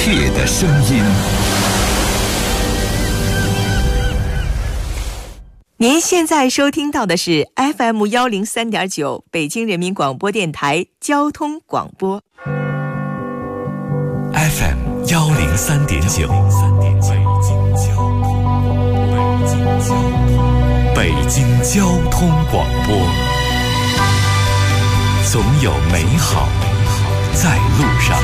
切的声音。 您现在收听到的是 FM103.9 北京人民广播电台交通广播。 FM103.9 北京交通广播，总有美好在路上。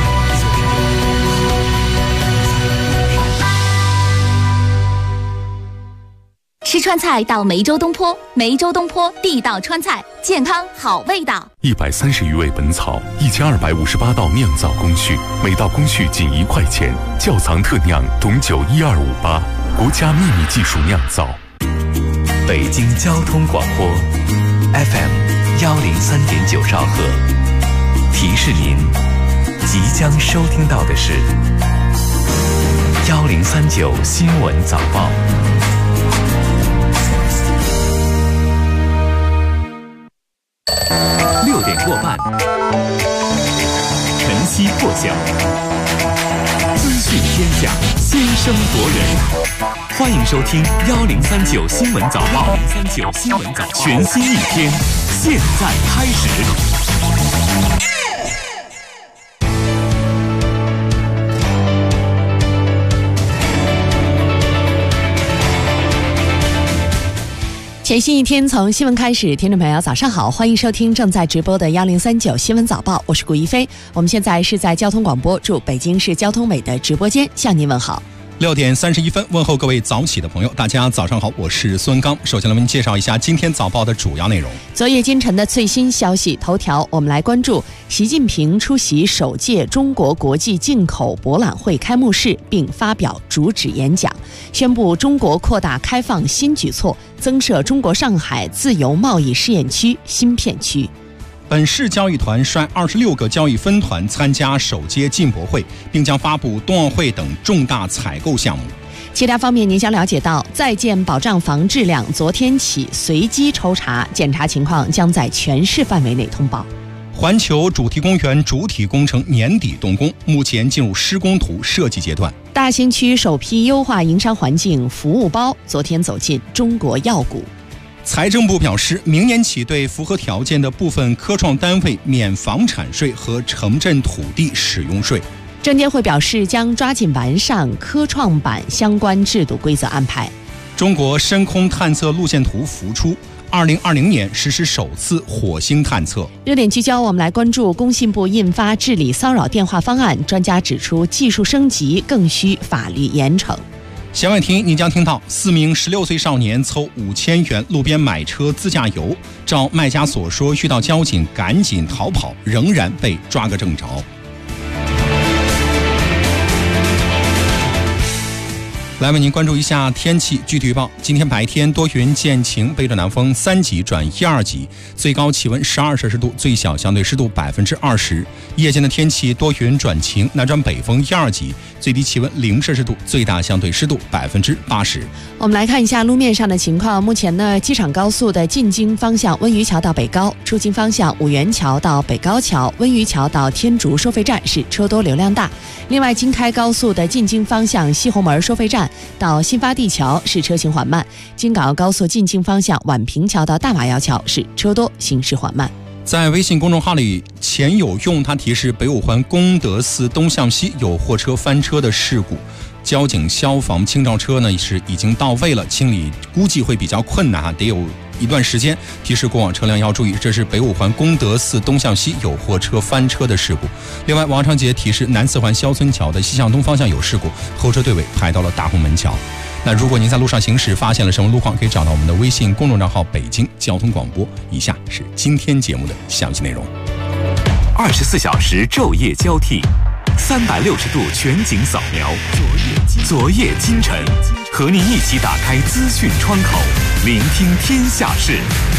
吃川菜到梅州东坡，梅州东坡地道川菜，健康好味道。 130余味本草，1258道酿造工序，每道工序仅1块钱，窖藏特酿董酒1258，国家秘密技术酿造。 北京交通广播 FM103.9 兆赫，提示您即将收听到的是1039新闻早报。6点过半，晨曦破晓，资讯天下，先声夺人。欢迎收听1039新闻早报，1039新闻早报，全新一天，现在开始。 全新一天从新闻开始，听众朋友早上好，欢迎收听正在直播的1039新闻早报，我是顾一飞。我们现在是在交通广播驻北京市交通委的直播间向您问好。 6点31分，问候各位早起的朋友，大家早上好，我是孙刚。首先来为您介绍一下今天早报的主要内容。 昨夜今晨的最新消息头条，我们来关注习近平出席首届中国国际进口博览会开幕式并发表主旨演讲，宣布中国扩大开放新举措，增设中国上海自由贸易试验区新片区。 本市交易团率26个交易分团参加首届进博会，并将发布冬奥会等重大采购项目。 其他方面，您将了解到，在建保障房质量昨天起随机抽查，检查情况将在全市范围内通报。 环球主题公园主体工程年底动工，目前进入施工图设计阶段。 大兴区首批优化营商环境服务包昨天走进中国药股。 财政部表示，明年起对符合条件的部分科创单位免房产税和城镇土地使用税。 证监会表示，将抓紧完善科创板相关制度规则安排。 中国深空探测路线图浮出，2020年实施首次火星探测。 热点聚焦，我们来关注工信部印发治理骚扰电话方案，专家指出，技术升级更需法律严惩。 闲外听，您将听到4名16岁少年凑5000元路边买车自驾游，照卖家所说，遇到交警赶紧逃跑，仍然被抓个正着。来为您关注一下天气具体预报。今天白天多云见晴，北转南风3级转1、2级，最高气温12摄氏度，最小相对湿度20%。夜间的天气多云转晴，南转北风1、2级，最低气温0摄氏度，最大相对湿度80%。 我们来看一下路面上的情况。目前呢，机场高速的进京方向温榆桥到北高，出京方向五元桥到北高桥、温榆桥到天竺收费站是车多流量大。另外，京开高速的进京方向西红门收费站到新发地桥是车行缓慢，京港澳高速进京方向宛平桥到大马窑桥是车多，行驶缓慢。 在微信公众号里，钱有用他提示北五环功德寺东向西有货车翻车的事故，交警、消防、清照车呢是已经到位了，清理估计会比较困难得有一段时间，提示过往车辆要注意，这是北五环功德寺东向西有货车翻车的事故。另外，王长杰提示南四环肖村桥的西向东方向有事故，后车队尾排到了大红门桥。那如果您在路上行驶发现了什么路况，可以找到我们的微信公众账号北京交通广播。以下是今天节目的详细内容。 24小时昼夜交替，360度全景扫描，昨夜今晨，和您一起打开资讯窗口，聆听天下事。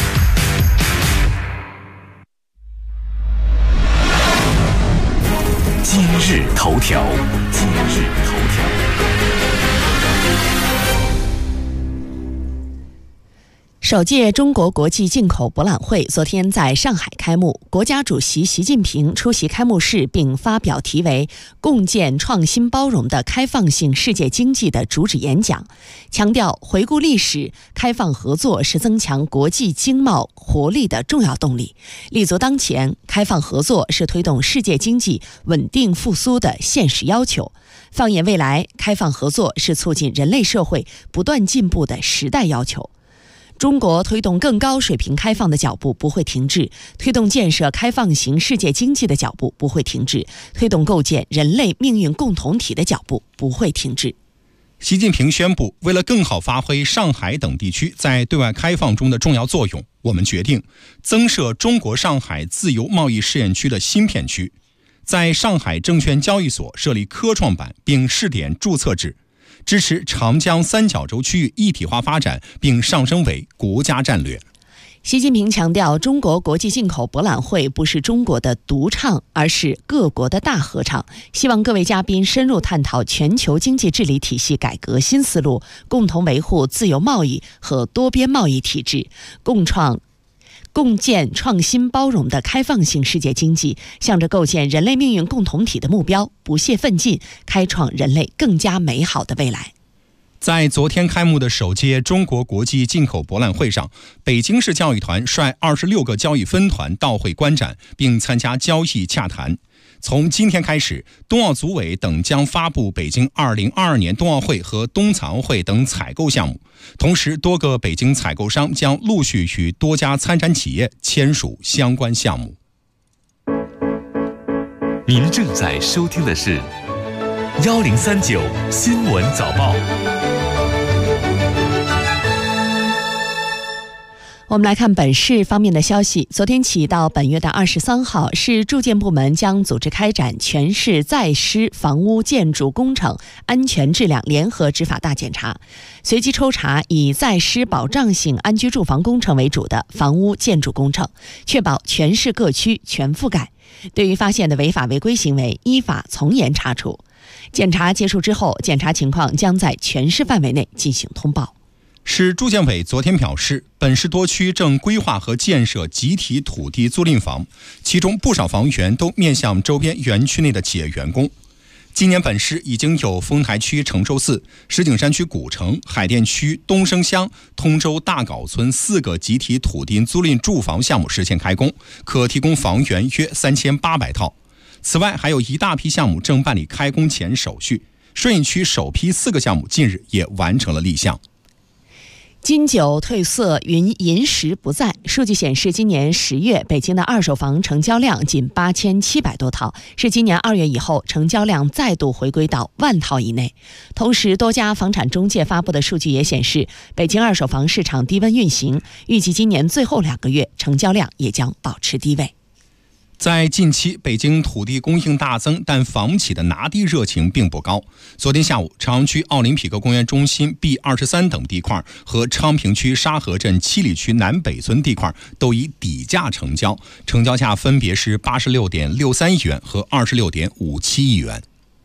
今日头条，今日头条。 首届中国国际进口博览会昨天在上海开幕，国家主席习近平出席开幕式并发表题为“共建创新包容的开放性世界经济”的主旨演讲，强调回顾历史，开放合作是增强国际经贸活力的重要动力，立足当前，开放合作是推动世界经济稳定复苏的现实要求。放眼未来，开放合作是促进人类社会不断进步的时代要求。中国推动更高水平开放的脚步不会停滞，推动建设开放型世界经济的脚步不会停滞，推动构建人类命运共同体的脚步不会停滞。 习近平宣布，为了更好发挥上海等地区在对外开放中的重要作用，我们决定增设中国上海自由贸易试验区的新片区，在上海证券交易所设立科创板并试点注册制，支持长江三角洲区域一体化发展并上升为国家战略。 习近平强调，中国国际进口博览会不是中国的独唱，而是各国的大合唱。希望各位嘉宾深入探讨全球经济治理体系改革新思路，共同维护自由贸易和多边贸易体制，共建创新包容的开放性世界经济，向着构建人类命运共同体的目标不懈奋进，开创人类更加美好的未来。 在昨天开幕的首届中国国际进口博览会上，北京市教育团率26个交易分团到会观展，并参加交易洽谈。从今天开始，冬奥组委等将发布北京2022年冬奥会和冬残奥会等采购项目，同时多个北京采购商将陆续与多家参展企业签署相关项目。 您正在收听的是1039新闻早报。 我们来看本市方面的消息。昨天起到本月的23号，市住建部门将组织开展全市在施房屋建筑工程安全质量联合执法大检查，随机抽查以在施保障性安居住房工程为主的房屋建筑工程，确保全市各区全覆盖。对于发现的违法违规行为，依法从严查处。检查结束之后，检查情况将在全市范围内进行通报。 市住建委昨天表示，本市多区正规划和建设集体土地租赁房，其中不少房源都面向周边园区内的企业员工。今年本市已经有丰台区承寿寺、石景山区古城、海淀区东升乡、通州大镐村4个集体土地租赁住房项目实现开工，可提供房源约3800套。此外，还有一大批项目正办理开工前手续。顺义区首批4个项目近日也完成了立项。 金九褪色，银石不在。数据显示，今年10月北京的二手房成交量仅8700多套，是今年2月以后成交量再度回归到10000套以内。同时，多家房产中介发布的数据也显示，北京二手房市场低温运行，预计今年最后2个月成交量也将保持低位。 在近期，北京土地供应大增，但房企的拿地热情并不高。昨天下午，朝阳区奥林匹克公园中心 B23 等地块和昌平区沙河镇七里区南北村地块都以底价成交，成交价分别是86.63亿元和26.57亿元。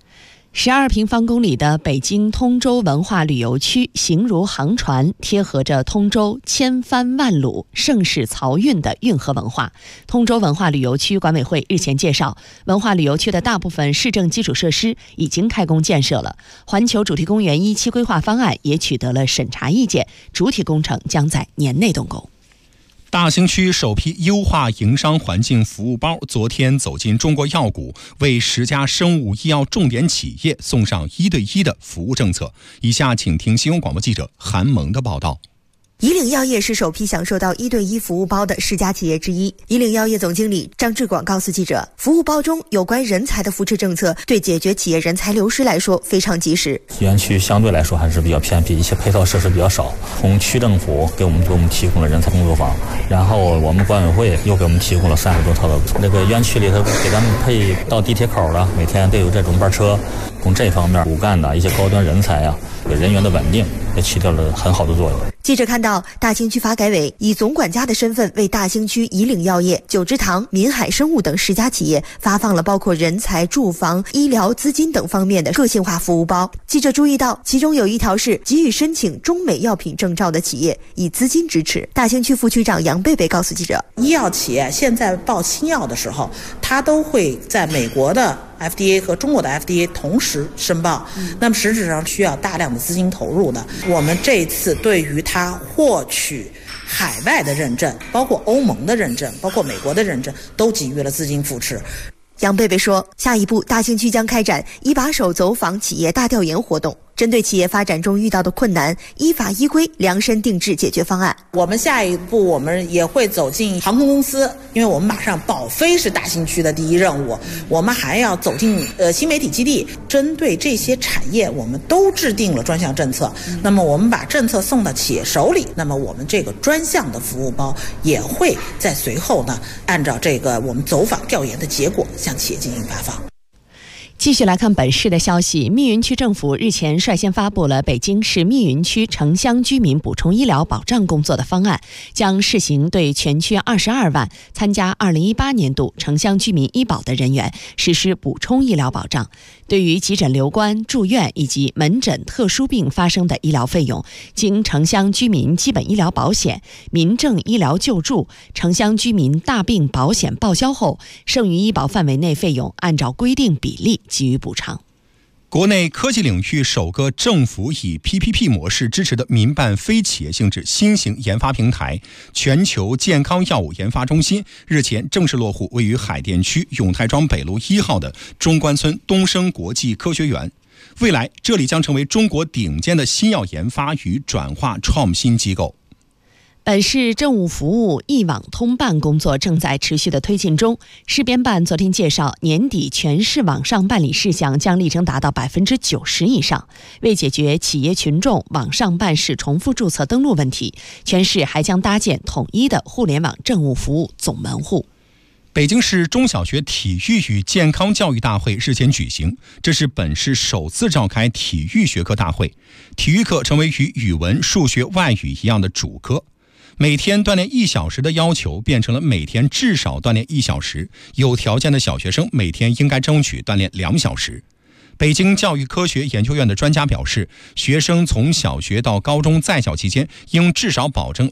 12平方公里的北京通州文化旅游区形如航船，贴合着通州千帆万缕、盛世漕运的运河文化。通州文化旅游区管委会日前介绍，文化旅游区的大部分市政基础设施已经开工建设了，环球主题公园1期规划方案也取得了审查意见，主体工程将在年内动工。 大兴区首批优化营商环境服务包昨天走进中国药股，为10家生物医药重点企业送上1对1的服务政策。以下请听新闻广播记者韩萌的报道。 以岭药业是首批享受到1对1服务包的10家企业之一。以岭药业总经理张志广告诉记者，服务包中有关人才的扶持政策对解决企业人才流失来说非常及时。 园区相对来说还是比较偏僻，一些配套设施比较少。从区政府给我们提供了人才工作坊，然后我们管委会又给我们提供了30多套的那个园区里头给咱们配到地铁口了，每天都有这种班车。从这方面，骨干的一些高端人才啊，人员的稳定也起到了很好的作用。 记者看到，大兴区发改委以总管家的身份为大兴区以岭药业、九芝堂、民海生物等10家企业发放了包括人才、住房、医疗、资金等方面的个性化服务包。记者注意到，其中有一条是给予申请中美药品证照的企业以资金支持。大兴区副区长杨贝贝告诉记者， 医药企业现在报新药的时候，它都会在美国的FDA 和中国的 FDA 同时申报，那么实质上需要大量的资金投入的。我们这次对于它获取海外的认证，包括欧盟的认证，包括美国的认证，都给予了资金扶持。 杨贝贝说，下一步大兴区将开展一把手走访企业大调研活动，针对企业发展中遇到的困难，依法依规量身定制解决方案。 我们下一步我们也会走进航空公司，因为我们马上保飞是大兴区的第一任务，我们还要走进新媒体基地，针对这些产业我们都制定了专项政策。那么我们把政策送到企业手里，那么我们这个专项的服务包也会在随后呢，按照这个我们走访调研的结果向企业进行发放。 继续来看本市的消息，密云区政府日前率先发布了北京市密云区城乡居民补充医疗保障工作的方案，将试行对全区22万参加2018年度城乡居民医保的人员实施补充医疗保障。对于急诊留观、住院以及门诊特殊病发生的医疗费用，经城乡居民基本医疗保险、民政医疗救助、城乡居民大病保险报销后，剩余医保范围内费用按照规定比例给予补偿。 国内科技领域首个政府以 PPP 模式支持的民办非企业性质新型研发平台全球健康药物研发中心日前正式落户位于海淀区永泰庄北路1号的中关村东升国际科学园。未来这里将成为中国顶尖的新药研发与转化创新机构。 本市政务服务一网通办工作正在持续的推进中。市编办昨天介绍，年底全市网上办理事项将力争达到90%以上。为解决企业群众网上办事重复注册登录问题，全市还将搭建统一的互联网政务服务总门户。 北京市中小学体育与健康教育大会日前举行，这是本市首次召开体育学科大会，体育课成为与语文、数学、外语一样的主科。每天锻炼1小时的要求变成了每天至少锻炼1小时，有条件的小学生每天应该争取锻炼2小时。北京教育科学研究院的专家表示，学生从小学到高中在校期间应至少保证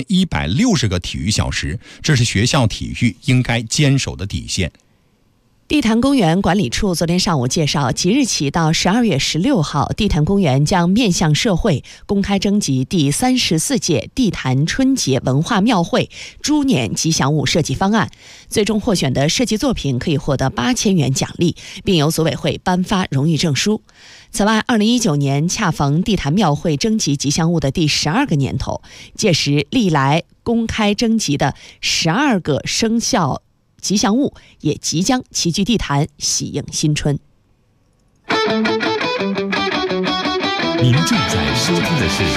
2160个体育小时，这是学校体育应该坚守的底线。 地坛公园管理处昨天上午介绍，即日起到12月16号，地坛公园将面向社会公开征集第34届地坛春节文化庙会猪年吉祥物设计方案，最终获选的设计作品可以获得8000元奖励，并由组委会颁发荣誉证书。此外，2019年恰逢地坛庙会征集吉祥物的第12个年头，届时历来公开征集的12个生肖吉祥物也即将齐聚地坛，喜迎新春。 您正在收听的是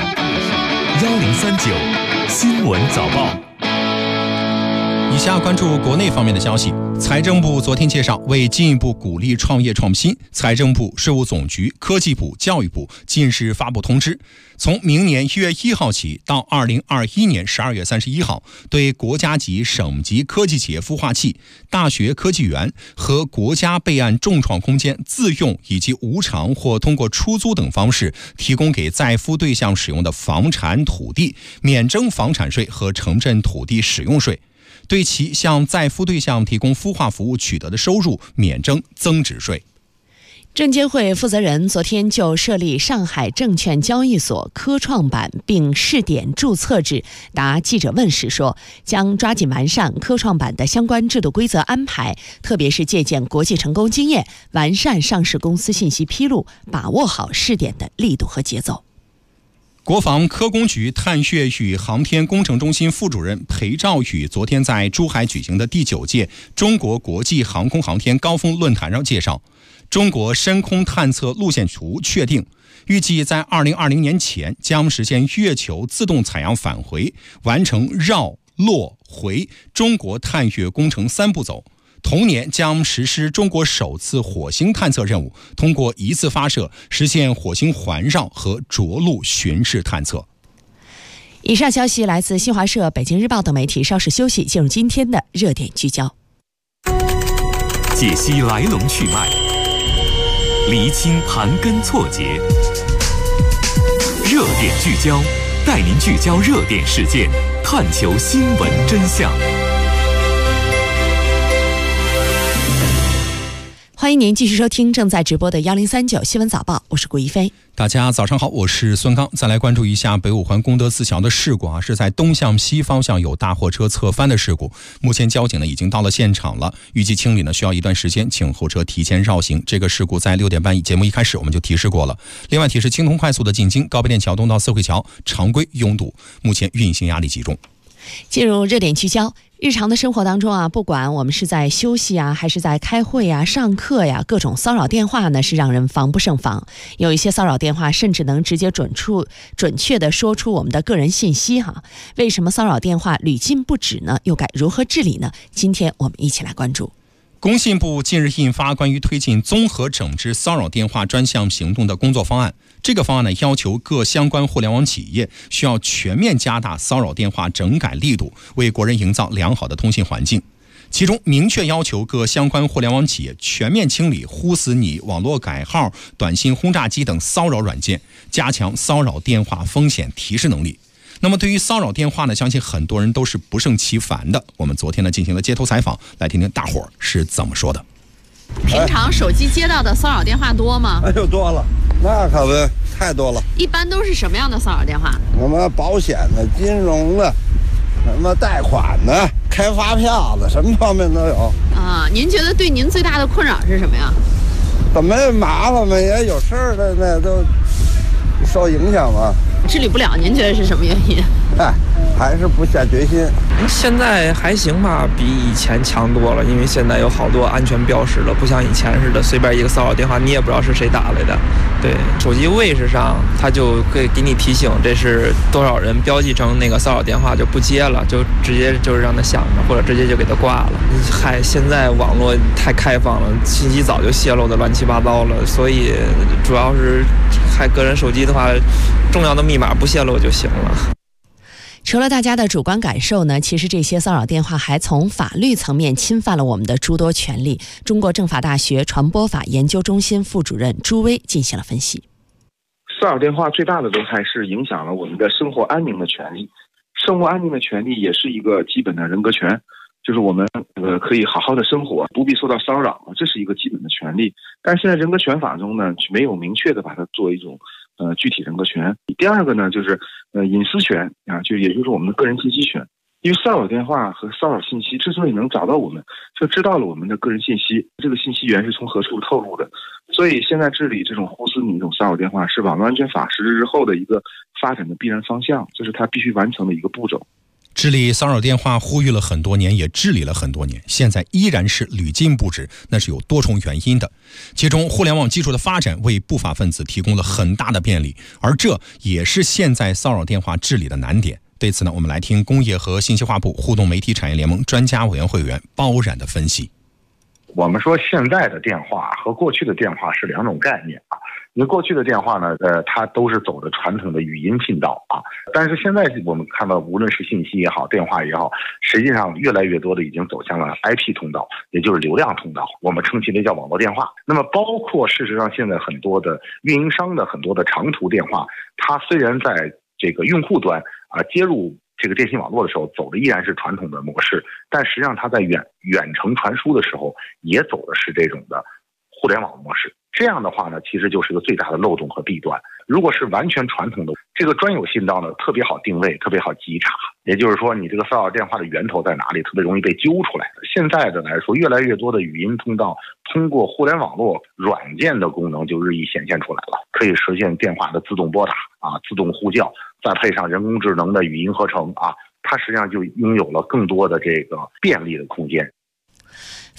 1039新闻早报。 以下关注国内方面的消息。财政部昨天介绍，为进一步鼓励创业创新，财政部、税务总局、科技部、教育部近日发布通知，从明年1月1号起到2021年12月31号，对国家级、省级科技企业孵化器、大学科技园和国家备案重创空间自用以及无偿或通过出租等方式提供给在孵对象使用的房产土地，免征房产税和城镇土地使用税。对其向在孵对象提供孵化服务取得的收入免征增值税。 证监会负责人昨天就设立上海证券交易所科创板并试点注册制答记者问时说，将抓紧完善科创板的相关制度规则安排，特别是借鉴国际成功经验，完善上市公司信息披露，把握好试点的力度和节奏。 国防科工局探月与航天工程中心副主任裴兆宇昨天在珠海举行的第9届中国国际航空航天高峰论坛上介绍，中国深空探测路线图确定，预计在2020年前将实现月球自动采样返回，完成绕、落、回中国探月工程3步走。 同年将实施中国首次火星探测任务，通过一次发射实现火星环绕和着陆巡视探测。 以上消息来自新华社、北京日报等媒体。稍事休息，进入今天的热点聚焦， 解析来龙去脉，厘清盘根错节。热点聚焦，带您聚焦热点事件，探求新闻真相。 欢迎您继续收听正在直播的1039新闻早报，我是顾一飞。 大家早上好，我是孙刚。再来关注一下北五环功德寺桥的事故是在东向西方向有大货车侧翻的事故。目前交警已经到了现场了，预计清理需要一段时间，请后车提前绕行。这个事故在6点半节目一开始我们就提示过了。另外提示京通快速的进京高碑店桥东到四惠桥常规拥堵，目前运行压力集中。 进入热点聚焦，日常的生活当中不管我们是在休息还是在开会上课各种骚扰电话呢是让人防不胜防。有一些骚扰电话甚至能直接准确地说出我们的个人信息为什么骚扰电话屡禁不止呢？又该如何治理呢？今天我们一起来关注。 工信部近日印发关于推进综合整治骚扰电话专项行动的工作方案。这个方案要求各相关互联网企业需要全面加大骚扰电话整改力度，为国人营造良好的通信环境。其中明确要求各相关互联网企业全面清理呼死你、网络改号、短信轰炸机等骚扰软件，加强骚扰电话风险提示能力。那么对于骚扰电话呢，相信很多人都是不胜其烦的。我们昨天进行了街头采访，来听听大伙儿是怎么说的。 平常手机接到的骚扰电话多吗？ 哎呦，多了，那可不太多了。 一般都是什么样的骚扰电话？ 什么保险的、金融的，什么贷款的、开发票的，什么方面都有。 您觉得对您最大的困扰是什么呀？ 怎么麻烦嘛，也有事儿的那都受影响嘛。 治理不了，您觉得是什么原因？ 还是不下决心。 现在还行吧，比以前强多了，因为现在有好多安全标识了，不像以前似的，随便一个骚扰电话你也不知道是谁打来的。对，手机位置上它就会给你提醒这是多少人，标记成那个骚扰电话就不接了，就直接就是让它响着，或者直接就给它挂了。现在网络太开放了，信息早就泄露的乱七八糟了，所以主要是个人手机的话，重要的密码不泄露就行了。 除了大家的主观感受呢，其实这些骚扰电话还从法律层面侵犯了我们的诸多权利。中国政法大学传播法研究中心副主任朱威进行了分析。 骚扰电话最大的危害是影响了我们的生活安宁的权利。生活安宁的权利也是一个基本的人格权，就是我们可以好好的生活，不必受到骚扰，这是一个基本的权利。但是现在人格权法中呢，没有明确的把它作为一种具体人格权。第二个呢，就是隐私权也就是我们的个人信息权。因为骚扰电话和骚扰信息之所以能找到我们，就知道了我们的个人信息，这个信息源是从何处透露的。所以现在治理这种呼死你这种骚扰电话是网络安全法实施之后的一个发展的必然方向，这是它必须完成的一个步骤。 治理骚扰电话呼吁了很多年，也治理了很多年，现在依然是屡禁不止，那是有多重原因的。其中互联网技术的发展为不法分子提供了很大的便利，而这也是现在骚扰电话治理的难点。对此呢，我们来听工业和信息化部互动媒体产业联盟专家委员会委员包冉的分析。 我们说现在的电话和过去的电话是两种概念因为过去的电话呢，它都是走的传统的语音频道但是现在我们看到，无论是信息也好，电话也好，实际上越来越多的已经走向了 IP 通道，也就是流量通道，我们称其为叫网络电话。那么包括事实上现在很多的运营商的很多的长途电话，它虽然在这个用户端接入这个电信网络的时候走的依然是传统的模式，但实际上它在远程传输的时候也走的是这种的互联网模式。这样的话呢，其实就是一个最大的漏洞和弊端。如果是完全传统的这个专有信道呢，特别好定位，特别好稽查，也就是说你这个骚扰电话的源头在哪里，特别容易被揪出来。现在的来说，越来越多的语音通道通过互联网络软件的功能就日益显现出来了，可以实现电话的自动拨打自动呼叫，再配上人工智能的语音合成它实际上就拥有了更多的这个便利的空间。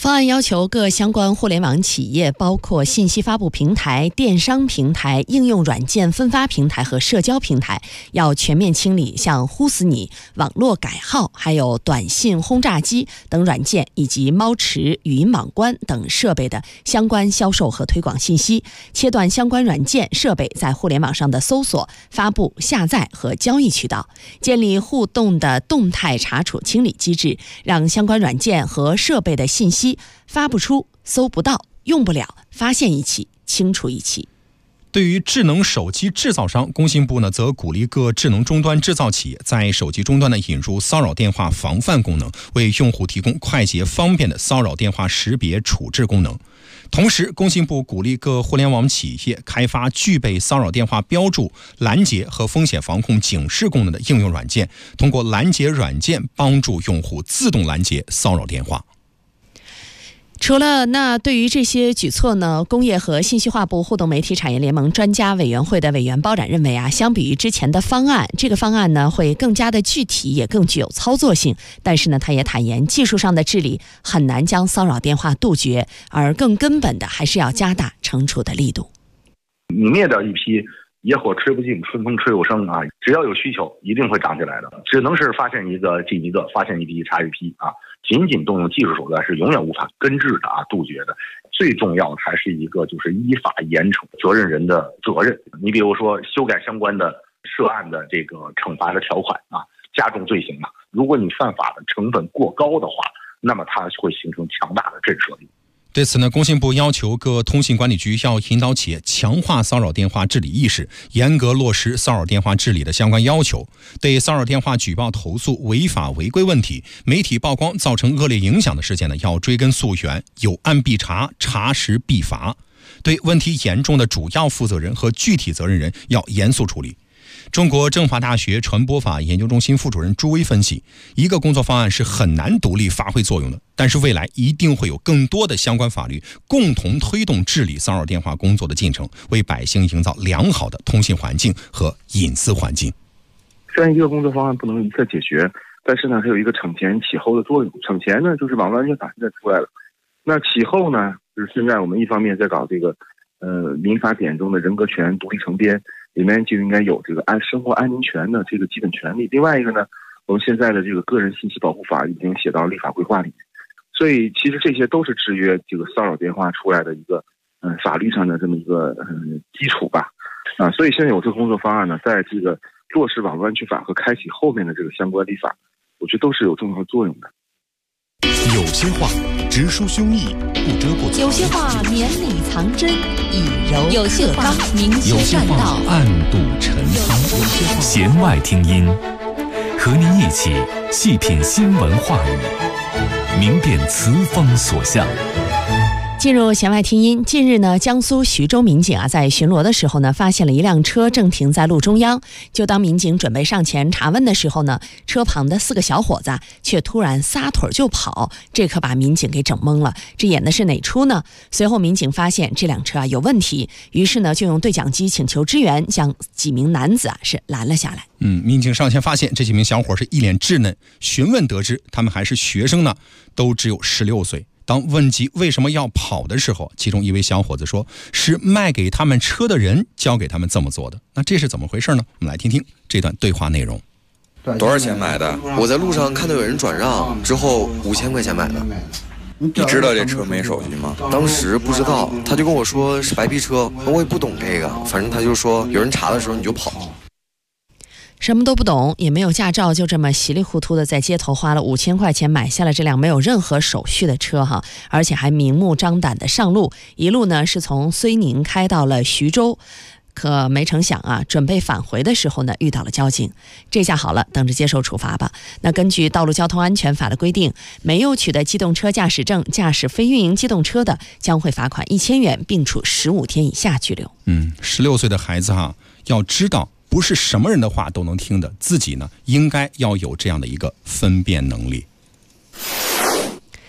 方案要求各相关互联网企业，包括信息发布平台、电商平台、应用软件分发平台和社交平台，要全面清理像呼死你、网络改号、还有短信轰炸机等软件以及猫池、语音网关等设备的相关销售和推广信息，切断相关软件设备在互联网上的搜索、发布、下载和交易渠道，建立互动的动态查处清理机制，让相关软件和设备的信息发不出、搜不到、用不了，发现一起，清除一起。 对于智能手机制造商，工信部呢则鼓励各智能终端制造企业在手机终端呢引入骚扰电话防范功能，为用户提供快捷方便的骚扰电话识别处置功能。同时，工信部鼓励各互联网企业开发具备骚扰电话标注、拦截和风险防控警示功能的应用软件，通过拦截软件帮助用户自动拦截骚扰电话。 除了对于这些举措呢，工业和信息化部互动媒体产业联盟专家委员会的委员包展认为相比于之前的方案，这个方案呢会更加的具体，也更具有操作性。但是呢，他也坦言，技术上的治理很难将骚扰电话杜绝，而更根本的还是要加大惩处的力度。 你灭掉一批，野火吹不尽，春风吹又生啊！只要有需求，一定会长起来的。只能是发现一个进一个，发现一批查一批啊！仅仅动用技术手段是永远无法根治的杜绝的。最重要的还是一个就是依法严惩责任人的责任。你比如说修改相关的涉案的这个惩罚的条款加重罪行如果你犯法的成本过高的话，那么它会形成强大的震慑力。 对此呢，工信部要求各通信管理局要引导企业强化骚扰电话治理意识，严格落实骚扰电话治理的相关要求。对骚扰电话举报投诉违法违规问题，媒体曝光造成恶劣影响的事件呢，要追根溯源，有案必查，查实必罚。对问题严重的主要负责人和具体责任人要严肃处理。中国政法大学传播法研究中心副主任朱威分析，一个工作方案是很难独立发挥作用的，但是未来一定会有更多的相关法律共同推动治理骚扰电话工作的进程，为百姓营造良好的通信环境和隐私环境。 虽然一个工作方案不能一个解决，但是呢，它有一个惩前启后的作用。惩前呢，就是网络安全法现在出来了，那启后呢，就是现在我们一方面在搞这个民法典中的人格权独立成编，里面就应该有这个生活安宁权的这个基本权利。另外一个呢，我们现在的这个个人信息保护法已经写到立法规划里面，所以其实这些都是制约这个骚扰电话出来的一个法律上的这么一个基础吧。所以现在有这个工作方案呢，在这个落实网络安全法和开启后面的这个相关立法，我觉得都是有重要作用的。 有些话直抒胸臆，不遮不藏； 有些话绵里藏针，以柔有些话明修栈道， 暗度陈仓。弦外听音，和您一起细品新闻话语，明辨词风所向。 进入弦外听音，近日呢，江苏徐州民警在巡逻的时候呢，发现了一辆车正停在路中央。就当民警准备上前查问的时候呢，车旁的4个小伙子却突然撒腿就跑，这可把民警给整懵了。这演的是哪出呢？随后民警发现这辆车有问题，于是呢就用对讲机请求支援，将几名男子是拦了下来。 民警上前发现这几名小伙是一脸稚嫩，询问得知他们还是学生呢，都只有16岁。当问及为什么要跑的时候，其中一位小伙子说是卖给他们车的人教给他们这么做的。那这是怎么回事呢？我们来听听这段对话内容。 多少钱买的？我在路上看到有人转让，之后5000块钱买的。你知道这车没手续吗？当时不知道，他就跟我说是白皮车，我也不懂这个，反正他就说有人查的时候你就跑。 什么都不懂，也没有驾照，就这么稀里糊涂的在街头花了5000块钱买下了这辆没有任何手续的车而且还明目张胆的上路，一路呢是从睢宁开到了徐州。可没成想准备返回的时候呢，遇到了交警。这下好了，等着接受处罚吧。那根据道路交通安全法的规定，没有取得机动车驾驶证驾驶非运营机动车的，将会罚款1000元，并处15天以下拘留。 16岁的孩子要知道不是什么人的话都能听的，自己呢应该要有这样的一个分辨能力。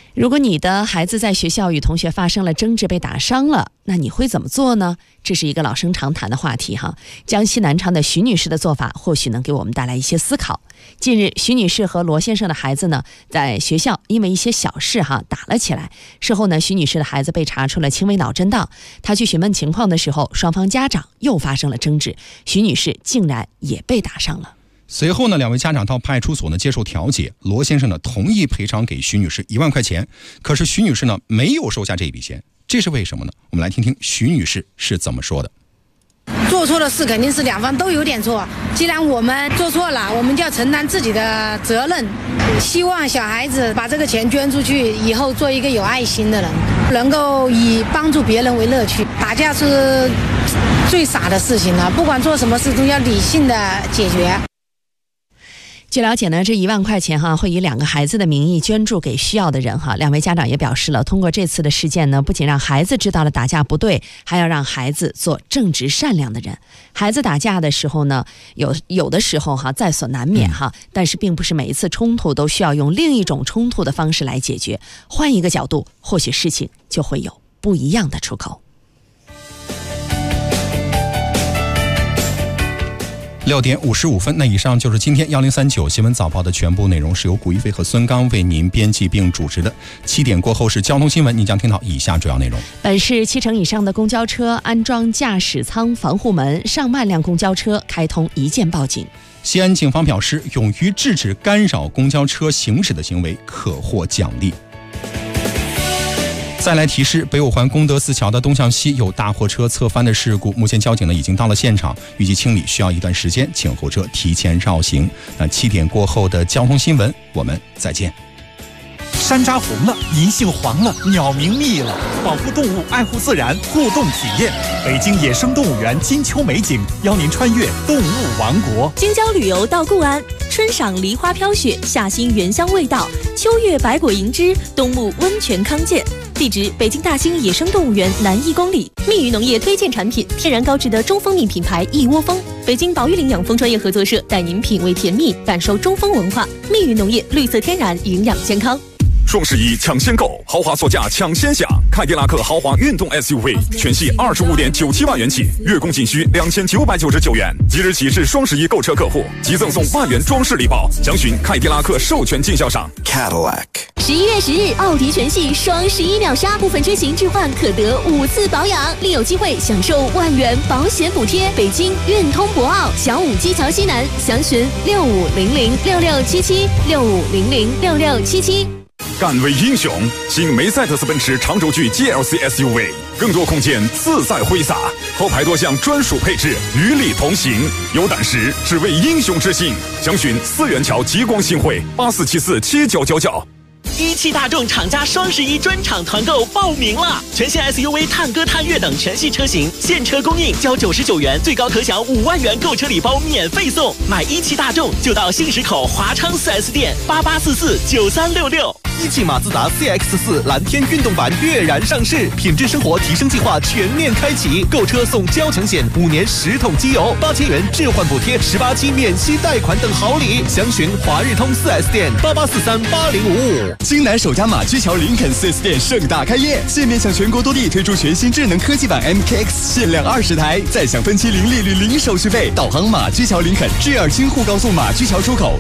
如果你的孩子在学校与同学发生了争执被打伤了，那你会怎么做呢？这是一个老生常谈的话题哈。江西南昌的徐女士的做法或许能给我们带来一些思考。近日，徐女士和罗先生的孩子呢，在学校因为一些小事打了起来。事后呢，徐女士的孩子被查出了轻微脑震荡。她去询问情况的时候，双方家长又发生了争执，徐女士竟然也被打伤了。 随后呢，两位家长到派出所呢接受调解，罗先生呢同意赔偿给徐女士1万块钱，可是徐女士呢没有收下这一笔钱，这是为什么呢？我们来听听徐女士是怎么说的。 做错的事肯定是两方都有点错，既然我们做错了，我们就要承担自己的责任。希望小孩子把这个钱捐出去，以后做一个有爱心的人，能够以帮助别人为乐趣。打架是最傻的事情了，不管做什么事都要理性的解决。 据了解呢，这1万块钱会以2个孩子的名义捐助给需要的人两位家长也表示了，通过这次的事件呢，不仅让孩子知道了打架不对，还要让孩子做正直善良的人。孩子打架的时候呢，有的时候在所难免但是并不是每一次冲突都需要用另一种冲突的方式来解决，换一个角度，或许事情就会有不一样的出口。 6点55分，那以上就是今天1039新闻早报的全部内容，是由古一飞和孙刚为您编辑并主持的。7点过后是交通新闻，您将听到以下主要内容。 本市7成以上的公交车安装驾驶舱防护门，上万辆公交车开通一键报警。 西安警方表示，勇于制止干扰公交车行驶的行为可获奖励。再来提示，北五环功德寺桥的东向西有大货车侧翻的事故，目前交警呢已经到了现场，预计清理需要一段时间，请后车提前绕行。那7点过后的交通新闻，我们再见。 山楂红了，银杏黄了，鸟鸣密了，保护动物，爱护自然，互动体验。北京野生动物园金秋美景，邀您穿越动物王国。 京郊旅游到固安，春赏梨花飘雪，夏欣原香味道，秋月百果银枝，冬沐温泉康健。地址：北京大兴野生动物园南1公里。蜜语农业推荐产品：天然高质的中蜂蜜品牌一窝蜂。北京保育领养蜂专业合作社带您品味甜蜜，感受中蜂文化。蜜语农业，绿色天然，营养健康。 双11抢先购，豪华座驾抢先享。凯迪拉克豪华运动 SUV 全系25.97万元起，月供仅需2999元。即日起至双11购车客户即赠送万元装饰礼包，详询凯迪拉克授权经销商 Cadillac。 11月10日，奥迪全系双11秒杀，部分车型置换可得5次保养，另有机会享受万元保险补贴。北京运通博奥小武基桥西南，详询65006677，65006677。 敢为英雄，新梅赛德斯奔驰长轴距 GLC SUV， 更多空间自在挥洒，后排多项专属配置与你同行。有胆识，只为英雄之心。详询4元桥极光新会84747999。 17大众厂家双11专场团购报名了，全新 SUV 探歌探岳等全系车型现车供应，交99元，最高可享5万元购车礼包免费送。买17大众就到信实口华昌 4S 店88449366。 17马自达 CX-4 蓝天运动版跃然上市，品质生活提升计划全面开启，购车送交强险，5年10桶机油，8000元置换补贴，18期免息贷款等好礼。详询华日通 4S 店88438055。 京南首家马驹桥林肯 4S 店盛大开业，现面向全国多地推出全新智能科技版 MKX， 限量20台，再享分期零利率零手续费。导航马驹桥林肯至2京沪高速马驹桥出口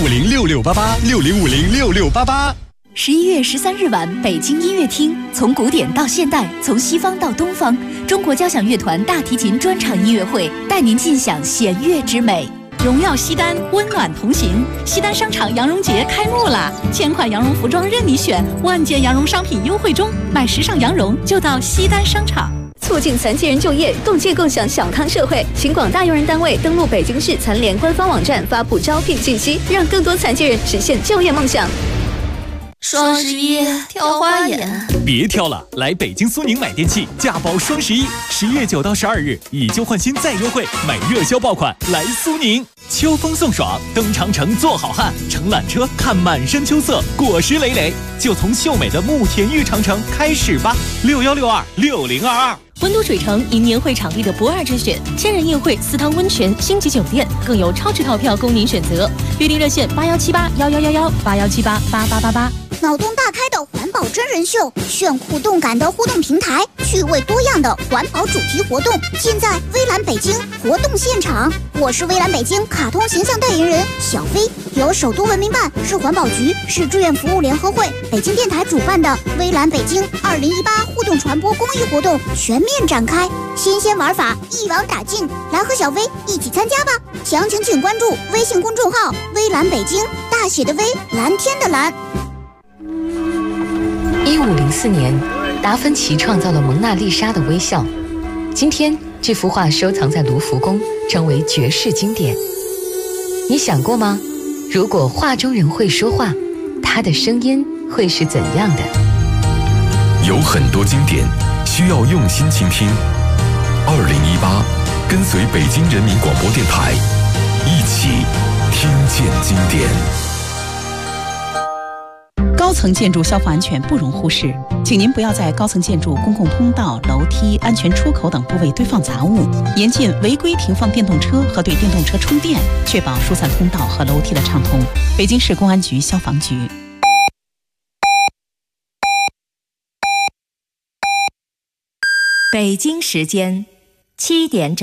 60506688，60506688。 11月13日晚，北京音乐厅，从古典到现代，从西方到东方，中国交响乐团大提琴专场音乐会，带您尽享弦乐之美。荣耀西单，温暖同行。西单商场羊绒节开幕啦！1000款羊绒服装任你选，万件羊绒商品优惠中，买时尚羊绒就到西单商场。促进残疾人就业，共建共享小康社会，请广大用人单位登录北京市残联官方网站发布招聘信息，让更多残疾人实现就业梦想。双11挑花眼， 别挑了，来北京苏宁买电器，价包双11，11月9到12日，以旧换新再优惠，买热销爆款，来苏宁。秋风送爽，登长城做好汉，乘缆车看满山秋色，果实累累，就从秀美的慕田峪长城开始吧。61626022。 温都水城迎年会场地的不二之选，千人宴会、私汤温泉、星级酒店，更有超值套票供您选择。预订热线81781111，81788888。 脑洞大开的环保真人秀，炫酷动感的互动平台，趣味多样的环保主题活动，尽在微蓝北京活动现场。我是微蓝北京卡通形象代言人小飞，由首都文明办、市环保局、市志愿服务联合会、北京电台主办的微蓝北京2018互动传播公益活动全面展开，新鲜玩法一网打尽，来和小飞一起参加吧！详情请关注微信公众号“微蓝北京”，大写的微，蓝天的蓝。 1504年，达芬奇创造了蒙娜丽莎的微笑。今天，这幅画收藏在卢浮宫，成为绝世经典。你想过吗？如果画中人会说话，他的声音会是怎样的？ 有很多经典需要用心倾听。2018，跟随北京人民广播电台，一起听见经典。 高层建筑消防安全不容忽视，请您不要在高层建筑公共通道、楼梯、安全出口等部位堆放杂物，严禁违规停放电动车和对电动车充电，确保疏散通道和楼梯的畅通。北京市公安局消防局。 北京时间7点整。